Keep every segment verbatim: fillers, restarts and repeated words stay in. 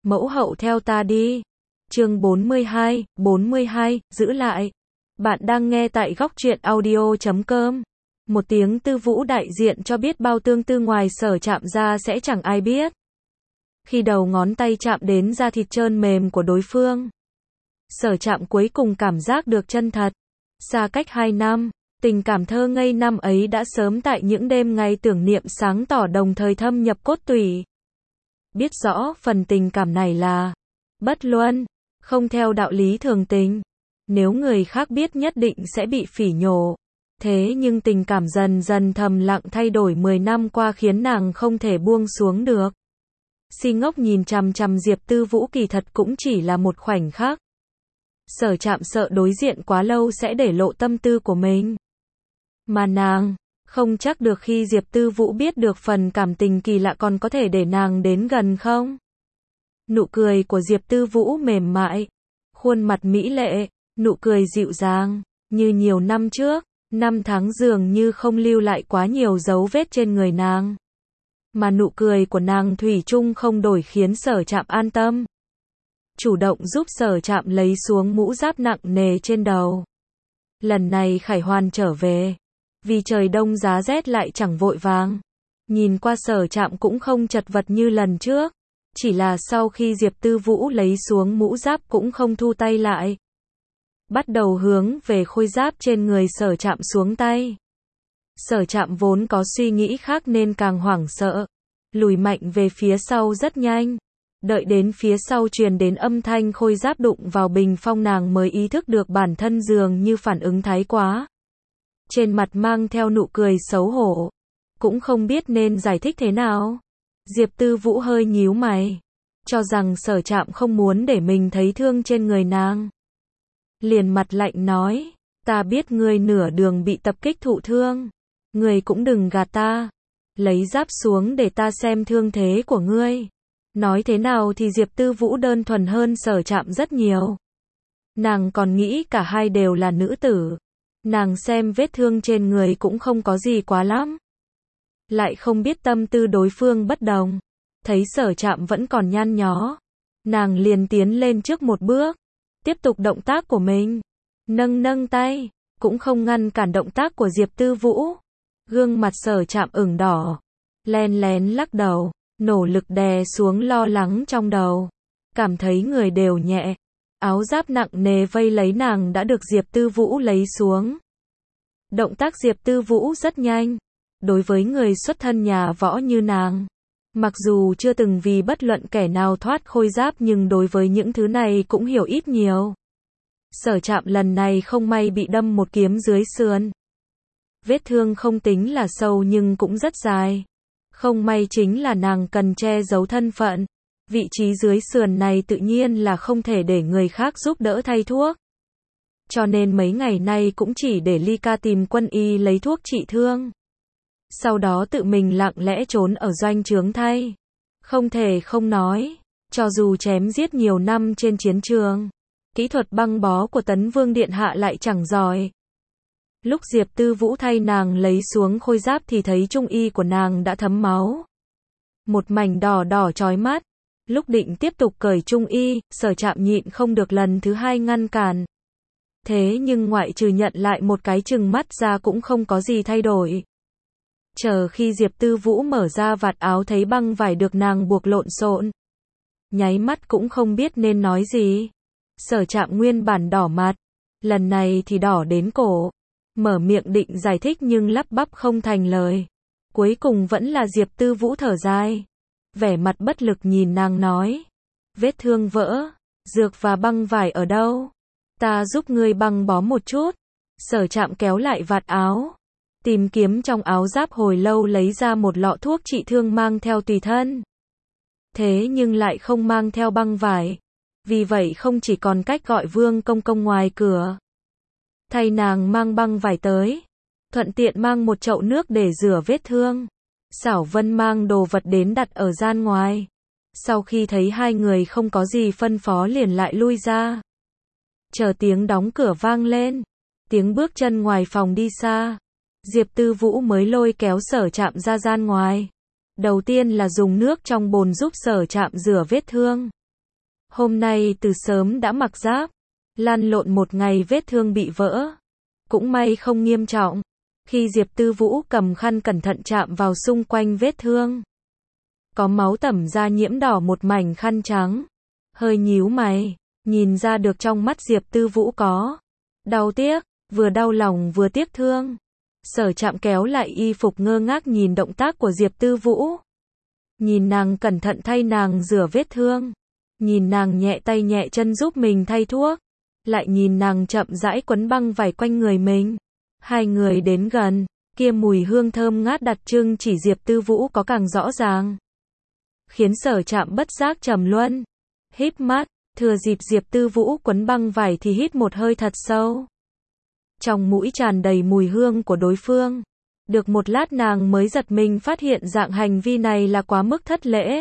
Mẫu hậu theo ta đi. Chương bốn mươi hai, bốn mươi hai, giữ lại. Bạn đang nghe tại góc truyện audio chấm com. Một tiếng Tư Vũ đại diện cho biết bao tương tư ngoài Sở Trạm ra sẽ chẳng ai biết. Khi đầu ngón tay chạm đến da thịt trơn mềm của đối phương, Sở Trạm cuối cùng cảm giác được chân thật. Xa cách hai năm, tình cảm thơ ngây năm ấy đã sớm tại những đêm ngày tưởng niệm sáng tỏ đồng thời thâm nhập cốt tủy. Biết rõ phần tình cảm này là bất luân, không theo đạo lý thường tình. Nếu người khác biết nhất định sẽ bị phỉ nhổ. Thế nhưng tình cảm dần dần thầm lặng thay đổi mười năm qua khiến nàng không thể buông xuống được. Si ngốc nhìn chằm chằm Diệp Tư Vũ kỳ thật cũng chỉ là một khoảnh khắc. Sở Trạm sợ đối diện quá lâu sẽ để lộ tâm tư của mình. Mà nàng không chắc được khi Diệp Tư Vũ biết được phần cảm tình kỳ lạ còn có thể để nàng đến gần không. Nụ cười của Diệp Tư Vũ mềm mại, khuôn mặt mỹ lệ, nụ cười dịu dàng, như nhiều năm trước, năm tháng dường như không lưu lại quá nhiều dấu vết trên người nàng. Mà nụ cười của nàng thủy chung không đổi khiến Sở Trạm an tâm. Chủ động giúp Sở Trạm lấy xuống mũ giáp nặng nề trên đầu. Lần này Khải Hoàn trở về, vì trời đông giá rét lại chẳng vội vàng. Nhìn qua Sở Trạm cũng không chật vật như lần trước. Chỉ là sau khi Diệp Tư Vũ lấy xuống mũ giáp cũng không thu tay lại. Bắt đầu hướng về khôi giáp trên người Sở Trạm xuống tay. Sở Trạm vốn có suy nghĩ khác nên càng hoảng sợ. Lùi mạnh về phía sau rất nhanh. Đợi đến phía sau truyền đến âm thanh khôi giáp đụng vào bình phong nàng mới ý thức được bản thân dường như phản ứng thái quá. Trên mặt mang theo nụ cười xấu hổ. Cũng không biết nên giải thích thế nào. Diệp Tư Vũ hơi nhíu mày. Cho rằng Sở Trạm không muốn để mình thấy thương trên người nàng. Liền mặt lạnh nói. Ta biết ngươi nửa đường bị tập kích thụ thương. Ngươi cũng đừng gạt ta. Lấy giáp xuống để ta xem thương thế của ngươi. Nói thế nào thì Diệp Tư Vũ đơn thuần hơn Sở Trạm rất nhiều. Nàng còn nghĩ cả hai đều là nữ tử. Nàng xem vết thương trên người cũng không có gì quá lắm. Lại không biết tâm tư đối phương bất đồng. Thấy Sở Trạm vẫn còn nhăn nhó. Nàng liền tiến lên trước một bước. Tiếp tục động tác của mình. Nâng nâng tay. Cũng không ngăn cản động tác của Diệp Tư Vũ. Gương mặt Sở Trạm ửng đỏ. Len lén lắc đầu. Nỗ lực đè xuống lo lắng trong đầu. Cảm thấy người đều nhẹ. Áo giáp nặng nề vây lấy nàng đã được Diệp Tư Vũ lấy xuống. Động tác Diệp Tư Vũ rất nhanh. Đối với người xuất thân nhà võ như nàng, mặc dù chưa từng vì bất luận kẻ nào thoát khôi giáp nhưng đối với những thứ này cũng hiểu ít nhiều. Sở Trạm lần này không may bị đâm một kiếm dưới sườn. Vết thương không tính là sâu nhưng cũng rất dài. Không may chính là nàng cần che giấu thân phận. Vị trí dưới sườn này tự nhiên là không thể để người khác giúp đỡ thay thuốc. Cho nên mấy ngày nay cũng chỉ để Ly Ca tìm quân y lấy thuốc trị thương. Sau đó tự mình lặng lẽ trốn ở doanh trướng thay. Không thể không nói, cho dù chém giết nhiều năm trên chiến trường, kỹ thuật băng bó của Tấn Vương Điện Hạ lại chẳng giỏi. Lúc Diệp Tư Vũ thay nàng lấy xuống khôi giáp thì thấy trung y của nàng đã thấm máu. Một mảnh đỏ đỏ chói mắt. Lúc định tiếp tục cởi trung y, Sở Trạm nhịn không được lần thứ hai ngăn cản. Thế nhưng ngoại trừ nhận lại một cái chừng mắt ra cũng không có gì thay đổi. Chờ khi Diệp Tư Vũ mở ra vạt áo thấy băng vải được nàng buộc lộn xộn. Nháy mắt cũng không biết nên nói gì. Sở Trạm nguyên bản đỏ mặt. Lần này thì đỏ đến cổ. Mở miệng định giải thích nhưng lắp bắp không thành lời. Cuối cùng vẫn là Diệp Tư Vũ thở dài. Vẻ mặt bất lực nhìn nàng nói. Vết thương vỡ. Dược và băng vải ở đâu? Ta giúp ngươi băng bó một chút. Sở Trạm kéo lại vạt áo. Tìm kiếm trong áo giáp hồi lâu lấy ra một lọ thuốc trị thương mang theo tùy thân. Thế nhưng lại không mang theo băng vải. Vì vậy không chỉ còn cách gọi Vương Công Công ngoài cửa. Thay nàng mang băng vải tới. Thuận tiện mang một chậu nước để rửa vết thương. Xảo Vân mang đồ vật đến đặt ở gian ngoài. Sau khi thấy hai người không có gì phân phó liền lại lui ra. Chờ tiếng đóng cửa vang lên. Tiếng bước chân ngoài phòng đi xa. Diệp Tư Vũ mới lôi kéo Sở Trạm ra gian ngoài. Đầu tiên là dùng nước trong bồn giúp Sở Trạm rửa vết thương. Hôm nay từ sớm đã mặc giáp, lăn lộn một ngày vết thương bị vỡ. Cũng may không nghiêm trọng. Khi Diệp Tư Vũ cầm khăn cẩn thận chạm vào xung quanh vết thương, có máu tẩm ra nhiễm đỏ một mảnh khăn trắng. Hơi nhíu mày, nhìn ra được trong mắt Diệp Tư Vũ có đau tiếc, vừa đau lòng vừa tiếc thương. Sở Trạm kéo lại y phục ngơ ngác nhìn động tác của Diệp Tư Vũ. Nhìn nàng cẩn thận thay nàng rửa vết thương. Nhìn nàng nhẹ tay nhẹ chân giúp mình thay thuốc. Lại nhìn nàng chậm rãi quấn băng vải quanh người mình. Hai người đến gần, kia mùi hương thơm ngát đặc trưng chỉ Diệp Tư Vũ có càng rõ ràng. Khiến Sở Trạm bất giác trầm luân. Híp mắt, thừa dịp Diệp Tư Vũ quấn băng vải thì hít một hơi thật sâu. Trong mũi tràn đầy mùi hương của đối phương. Được một lát nàng mới giật mình phát hiện dạng hành vi này là quá mức thất lễ.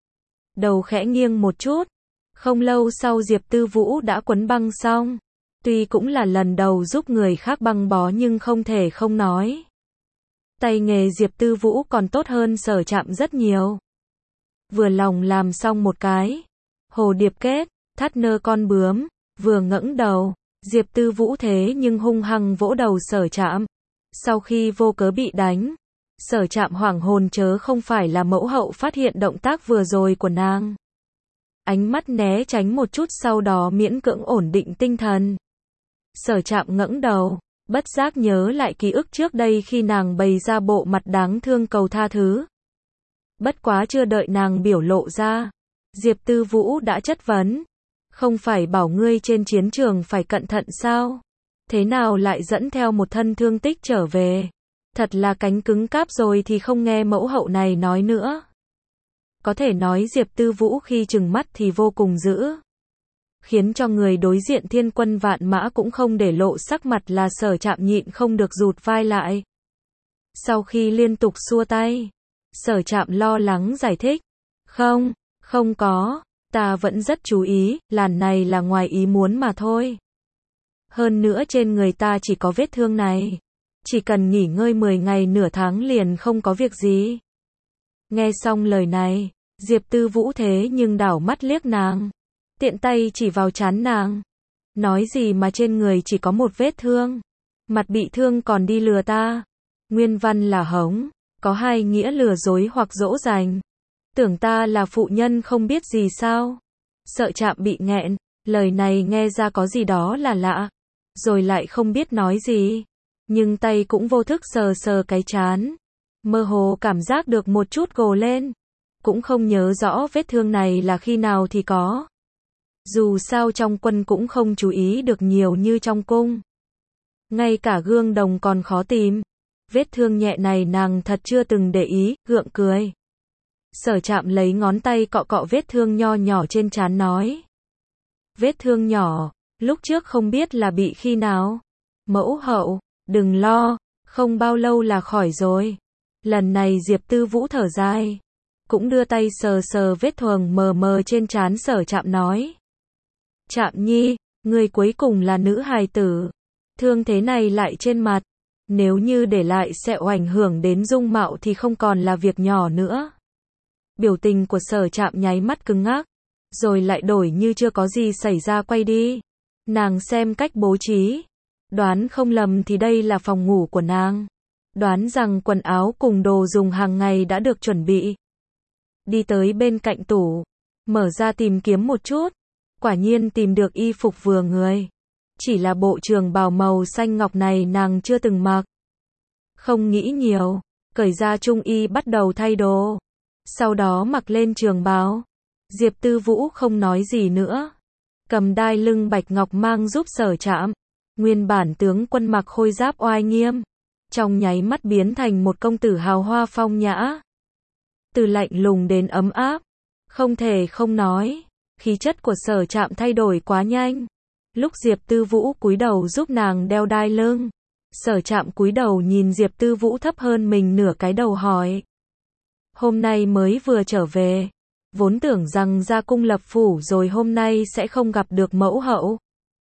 Đầu khẽ nghiêng một chút. Không lâu sau Diệp Tư Vũ đã quấn băng xong. Tuy cũng là lần đầu giúp người khác băng bó nhưng không thể không nói. Tay nghề Diệp Tư Vũ còn tốt hơn Sở Trạm rất nhiều. Vừa lòng làm xong một cái hồ điệp kết, thắt nơ con bướm, vừa ngẩng đầu, Diệp Tư Vũ thế nhưng hung hăng vỗ đầu Sở Trạm. Sau khi vô cớ bị đánh, Sở Trạm hoảng hồn chớ không phải là mẫu hậu phát hiện động tác vừa rồi của nàng. Ánh mắt né tránh một chút sau đó miễn cưỡng ổn định tinh thần. Sở Trạm ngẩng đầu, bất giác nhớ lại ký ức trước đây khi nàng bày ra bộ mặt đáng thương cầu tha thứ. Bất quá chưa đợi nàng biểu lộ ra, Diệp Tư Vũ đã chất vấn. Không phải bảo ngươi trên chiến trường phải cẩn thận sao? Thế nào lại dẫn theo một thân thương tích trở về? Thật là cánh cứng cáp rồi thì không nghe mẫu hậu này nói nữa. Có thể nói Diệp Tư Vũ khi trừng mắt thì vô cùng dữ. Khiến cho người đối diện thiên quân vạn mã cũng không để lộ sắc mặt là Sở Trạm nhịn không được rụt vai lại. Sau khi liên tục xua tay, Sở Trạm lo lắng giải thích. Không, không có, ta vẫn rất chú ý, làn này là ngoài ý muốn mà thôi. Hơn nữa trên người ta chỉ có vết thương này. Chỉ cần nghỉ ngơi mười ngày nửa tháng liền không có việc gì. Nghe xong lời này, Diệp Tư Vũ thế nhưng đảo mắt liếc nàng. Tiện tay chỉ vào trán nàng. Nói gì mà trên người chỉ có một vết thương. Mặt bị thương còn đi lừa ta. Nguyên văn là hống. Có hai nghĩa lừa dối hoặc dỗ dành. Tưởng ta là phụ nhân không biết gì sao. Sợ Trạm bị nghẹn. Lời này nghe ra có gì đó là lạ. Rồi lại không biết nói gì. Nhưng tay cũng vô thức sờ sờ cái trán. Mơ hồ cảm giác được một chút gồ lên. Cũng không nhớ rõ vết thương này là khi nào thì có. Dù sao trong quân cũng không chú ý được nhiều như trong cung. Ngay cả gương đồng còn khó tìm. Vết thương nhẹ này nàng thật chưa từng để ý, gượng cười. Sở Trạm lấy ngón tay cọ cọ vết thương nho nhỏ trên trán nói. Vết thương nhỏ, lúc trước không biết là bị khi nào. Mẫu hậu, đừng lo, không bao lâu là khỏi rồi. Lần này Diệp Tư Vũ thở dài. Cũng đưa tay sờ sờ vết thương mờ mờ trên trán Sở Trạm nói. Trạm nhi, người cuối cùng là nữ hài tử. Thương thế này lại trên mặt. Nếu như để lại sẽ ảnh hưởng đến dung mạo thì không còn là việc nhỏ nữa. Biểu tình của Sở Trạm nháy mắt cứng ngắc. Rồi lại đổi như chưa có gì xảy ra quay đi. Nàng xem cách bố trí. Đoán không lầm thì đây là phòng ngủ của nàng. Đoán rằng quần áo cùng đồ dùng hàng ngày đã được chuẩn bị. Đi tới bên cạnh tủ. Mở ra tìm kiếm một chút. Quả nhiên tìm được y phục vừa người. Chỉ là bộ trường bào màu xanh ngọc này nàng chưa từng mặc. Không nghĩ nhiều. Cởi ra trung y bắt đầu thay đồ. Sau đó mặc lên trường bào. Diệp Tư Vũ không nói gì nữa. Cầm đai lưng bạch ngọc mang giúp Sở Trạm. Nguyên bản tướng quân mặc khôi giáp oai nghiêm. Trong nháy mắt biến thành một công tử hào hoa phong nhã. Từ lạnh lùng đến ấm áp. Không thể không nói. Khí chất của Sở Trạm thay đổi quá nhanh. Lúc Diệp Tư Vũ cúi đầu giúp nàng đeo đai lưng. Sở Trạm cúi đầu nhìn Diệp Tư Vũ thấp hơn mình nửa cái đầu hỏi. Hôm nay mới vừa trở về. Vốn tưởng rằng ra cung lập phủ rồi hôm nay sẽ không gặp được mẫu hậu.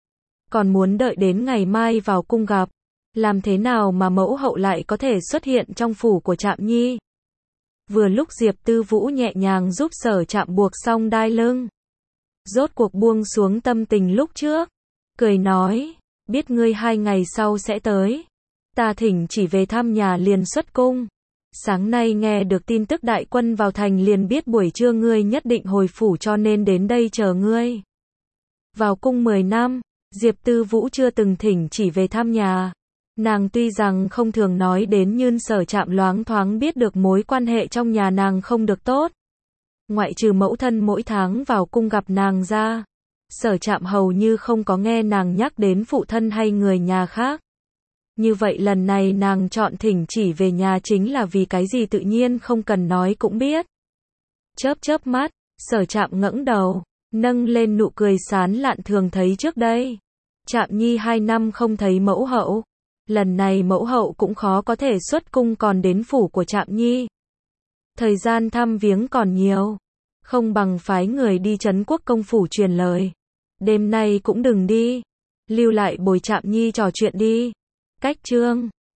Còn muốn đợi đến ngày mai vào cung gặp. Làm thế nào mà mẫu hậu lại có thể xuất hiện trong phủ của Trạm nhi? Vừa lúc Diệp Tư Vũ nhẹ nhàng giúp Sở Trạm buộc xong đai lưng. Rốt cuộc buông xuống tâm tình lúc trước, cười nói, biết ngươi hai ngày sau sẽ tới. Ta thỉnh chỉ về thăm nhà liền xuất cung. Sáng nay nghe được tin tức đại quân vào thành liền biết buổi trưa ngươi nhất định hồi phủ cho nên đến đây chờ ngươi. Vào cung mười năm, Diệp Tư Vũ chưa từng thỉnh chỉ về thăm nhà. Nàng tuy rằng không thường nói đến nhưng Sở Trạm loáng thoáng biết được mối quan hệ trong nhà nàng không được tốt. Ngoại trừ mẫu thân mỗi tháng vào cung gặp nàng ra, Sở Trạm hầu như không có nghe nàng nhắc đến phụ thân hay người nhà khác. Như vậy lần này nàng chọn thỉnh chỉ về nhà chính là vì cái gì tự nhiên không cần nói cũng biết. Chớp chớp mắt, Sở Trạm ngẩng đầu, nâng lên nụ cười sán lạn thường thấy trước đây. Trạm nhi hai năm không thấy mẫu hậu. Lần này mẫu hậu cũng khó có thể xuất cung còn đến phủ của Trạm nhi. Thời gian thăm viếng còn nhiều. Không bằng phái người đi Trấn Quốc công phủ truyền lời. Đêm nay cũng đừng đi. Lưu lại bồi Trạm nhi trò chuyện đi. Cách chương